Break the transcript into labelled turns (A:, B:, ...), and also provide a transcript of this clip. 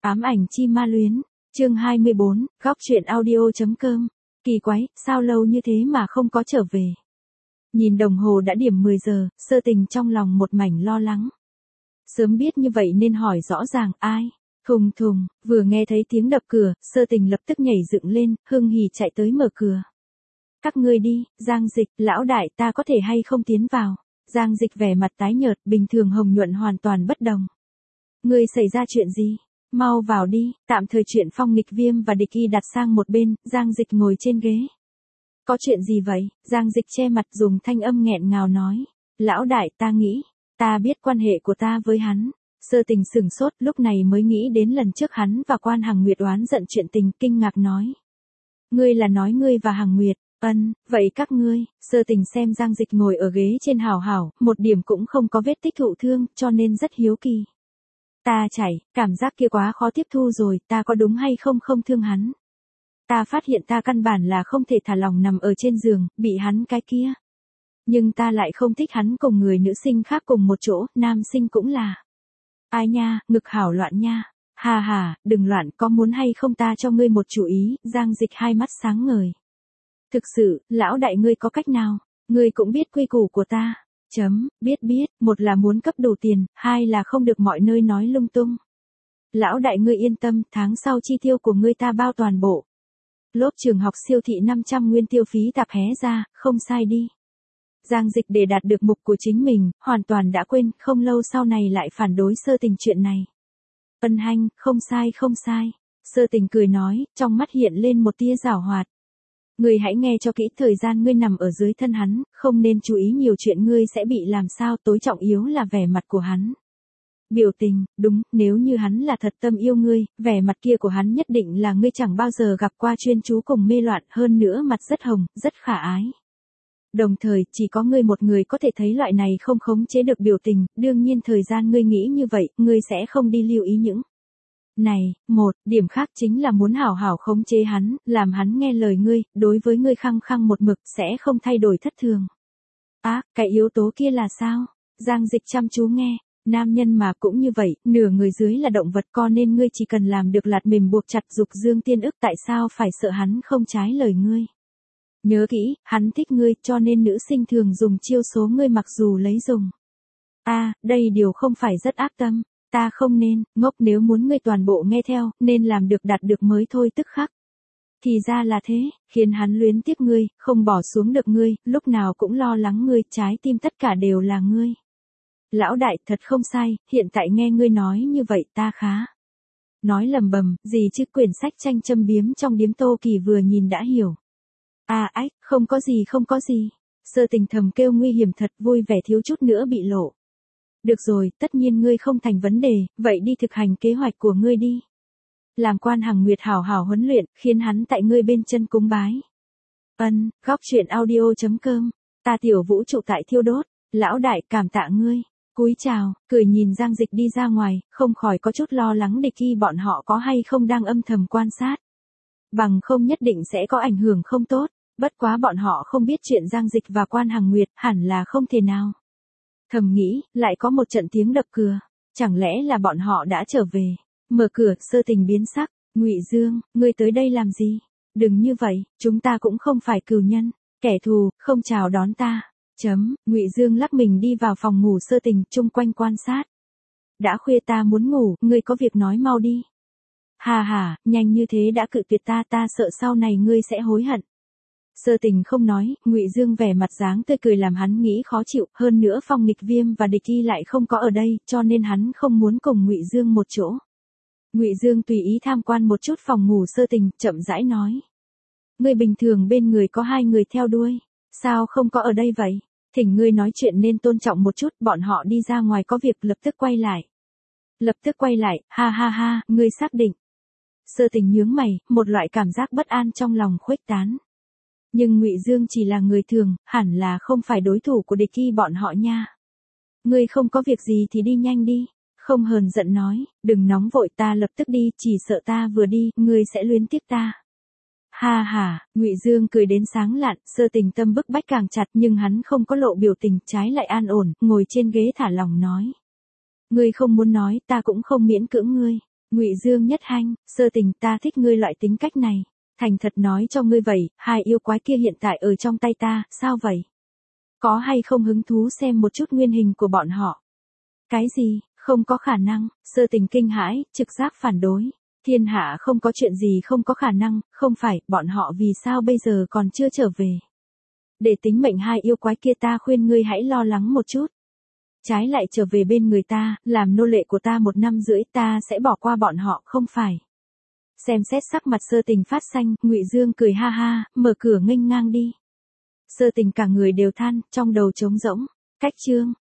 A: Ám ảnh chi ma luyến, chương 24, góc truyện audio.com. Kỳ quái, sao lâu như thế mà không có trở về. Nhìn đồng hồ đã điểm 10 giờ, Sơ Tình trong lòng một mảnh lo lắng. Sớm biết như vậy nên hỏi rõ ràng ai. Thùng thùng, vừa nghe thấy tiếng đập cửa, Sơ Tình lập tức nhảy dựng lên, hưng hỉ chạy tới mở cửa. Các ngươi đi, Giang Dịch, lão đại ta có thể hay không tiến vào. Giang Dịch vẻ mặt tái nhợt, bình thường hồng nhuận hoàn toàn bất đồng. Ngươi xảy ra chuyện gì? Mau vào đi, tạm thời chuyện Phong Nghịch Viêm và Địch Y đặt sang một bên, Giang Dịch ngồi trên ghế. Có chuyện gì vậy? Giang Dịch che mặt dùng thanh âm nghẹn ngào nói. Lão đại ta nghĩ, ta biết quan hệ của ta với hắn. Sơ Tình sửng sốt lúc này mới nghĩ đến lần trước hắn và Quan Hằng Nguyệt oán giận chuyện tình, kinh ngạc nói. Ngươi là nói ngươi và Hằng Nguyệt, vậy các ngươi, Sơ Tình xem Giang Dịch ngồi ở ghế trên hảo hảo, một điểm cũng không có vết tích thụ thương, cho nên rất hiếu kỳ. Ta chảy, cảm giác kia quá khó tiếp thu rồi, ta có đúng hay không không thương hắn. Ta phát hiện ta căn bản là không thể thả lòng nằm ở trên giường, bị hắn cái kia. Nhưng ta lại không thích hắn cùng người nữ sinh khác cùng một chỗ, nam sinh cũng là. Ai nha, ngực hảo loạn nha. Hà hà, đừng loạn, có muốn hay không ta cho ngươi một chủ ý, Giang Dịch hai mắt sáng ngời. Thực sự, lão đại ngươi có cách nào, ngươi cũng biết quy củ của ta. Biết, một là muốn cấp đủ tiền, hai là không được mọi nơi nói lung tung. Lão đại ngươi yên tâm, tháng sau chi tiêu của ngươi ta bao toàn bộ. Lốp trường học siêu thị 500 nguyên tiêu phí tạp hé ra, không sai đi. Giang Dịch để đạt được mục của chính mình, hoàn toàn đã quên, không lâu sau này lại phản đối Sơ Tình chuyện này. Hanh, không sai. Sơ Tình cười nói, trong mắt hiện lên một tia giảo hoạt. Ngươi hãy nghe cho kỹ, thời gian ngươi nằm ở dưới thân hắn, không nên chú ý nhiều chuyện, ngươi sẽ bị làm sao, tối trọng yếu là vẻ mặt của hắn. Biểu tình, đúng, nếu như hắn là thật tâm yêu ngươi, vẻ mặt kia của hắn nhất định là ngươi chẳng bao giờ gặp qua, chuyên chú cùng mê loạn, hơn nữa mặt rất hồng, rất khả ái. Đồng thời, chỉ có ngươi một người có thể thấy loại này không khống chế được biểu tình, đương nhiên thời gian ngươi nghĩ như vậy, ngươi sẽ không đi lưu ý những này. Điểm khác chính là muốn hảo hảo khống chế hắn, làm hắn nghe lời ngươi, đối với ngươi khăng khăng một mực, sẽ không thay đổi thất thường. Cái yếu tố kia là sao? Giang Dịch chăm chú nghe, nam nhân mà cũng như vậy, nửa người dưới là động vật, co nên ngươi chỉ cần làm được lạt mềm buộc chặt dục dương tiên ức, tại sao phải sợ hắn không trái lời ngươi? Nhớ kỹ, hắn thích ngươi, cho nên nữ sinh thường dùng chiêu số ngươi mặc dù lấy dùng. Đây điều không phải rất ác tâm. Ta không nên, ngốc, nếu muốn ngươi toàn bộ nghe theo, nên làm được đạt được mới thôi tức khắc. Thì ra là thế, khiến hắn luyến tiếc ngươi, không bỏ xuống được ngươi, lúc nào cũng lo lắng ngươi, trái tim tất cả đều là ngươi. Lão đại, thật không sai, hiện tại nghe ngươi nói như vậy ta khá. Nói lầm bầm, gì chứ, quyển sách tranh châm biếm trong điếm Tô Kỳ vừa nhìn đã hiểu. Không có gì. Sơ Tình thầm kêu nguy hiểm thật, vui vẻ thiếu chút nữa bị lộ. Được rồi, tất nhiên ngươi không thành vấn đề, vậy đi thực hành kế hoạch của ngươi đi. Làm Quan Hằng Nguyệt hảo hảo huấn luyện, khiến hắn tại ngươi bên chân cúng bái. Góc truyện audio.com. Ta Tiểu Vũ trụ tại thiêu đốt, lão đại cảm tạ ngươi. Cúi chào, cười nhìn Giang Dịch đi ra ngoài, không khỏi có chút lo lắng Địch Y bọn họ có hay không đang âm thầm quan sát. Bằng không nhất định sẽ có ảnh hưởng không tốt, bất quá bọn họ không biết chuyện Giang Dịch và Quan Hằng Nguyệt, hẳn là không thể nào. Thầm nghĩ, lại có một trận tiếng đập cửa, chẳng lẽ là bọn họ đã trở về. Mở cửa, Sơ Tình biến sắc, Ngụy Dương, ngươi tới đây làm gì? Đừng như vậy, chúng ta cũng không phải cừu nhân, kẻ thù, không chào đón ta. Ngụy Dương lắc mình đi vào phòng ngủ Sơ Tình, chung quanh quan sát. Đã khuya ta muốn ngủ, ngươi có việc nói mau đi. Hà, nhanh như thế đã cự tuyệt ta sợ sau này ngươi sẽ hối hận. Sơ Tình không nói, Ngụy Dương vẻ mặt dáng tươi cười làm hắn nghĩ khó chịu, hơn nữa Phong Nghịch Viêm và Địch Y lại không có ở đây, cho nên hắn không muốn cùng Ngụy Dương một chỗ. Ngụy Dương tùy ý tham quan một chút phòng ngủ Sơ Tình, chậm rãi nói. Ngươi bình thường bên người có 2 người theo đuôi, sao không có ở đây vậy? Thỉnh ngươi nói chuyện nên tôn trọng một chút, bọn họ đi ra ngoài có việc, lập tức quay lại, ha, ngươi xác định. Sơ Tình nhướng mày, một loại cảm giác bất an trong lòng khuếch tán. Nhưng Ngụy Dương chỉ là người thường, hẳn là không phải đối thủ của Địch Y bọn họ nha. Ngươi không có việc gì thì đi nhanh đi. Không hờn giận nói, đừng nóng vội, ta lập tức đi, chỉ sợ ta vừa đi, ngươi sẽ luyến tiếc ta. Ha, Ngụy Dương cười đến sáng lạn, Sơ Tình tâm bức bách càng chặt, nhưng hắn không có lộ biểu tình, trái lại an ổn, ngồi trên ghế thả lòng nói. Ngươi không muốn nói, ta cũng không miễn cưỡng ngươi. Ngụy Dương Nhất Hanh, Sơ Tình, ta thích ngươi loại tính cách này. Thành thật nói cho ngươi vậy, hai yêu quái kia hiện tại ở trong tay ta, sao vậy? Có hay không hứng thú xem một chút nguyên hình của bọn họ? Cái gì, không có khả năng, Sơ Tình kinh hãi, trực giác phản đối. Thiên hạ không có chuyện gì không có khả năng, không phải, bọn họ vì sao bây giờ còn chưa trở về? Để tính mệnh hai yêu quái kia ta khuyên ngươi hãy lo lắng một chút. Trái lại trở về bên người ta, làm nô lệ của ta 1 năm rưỡi ta sẽ bỏ qua bọn họ, không phải. Xem xét sắc mặt Sơ Tình phát xanh, Ngụy Dương cười ha ha, mở cửa nghênh ngang đi. Sơ Tình cả người đều than, trong đầu trống rỗng. Cách chương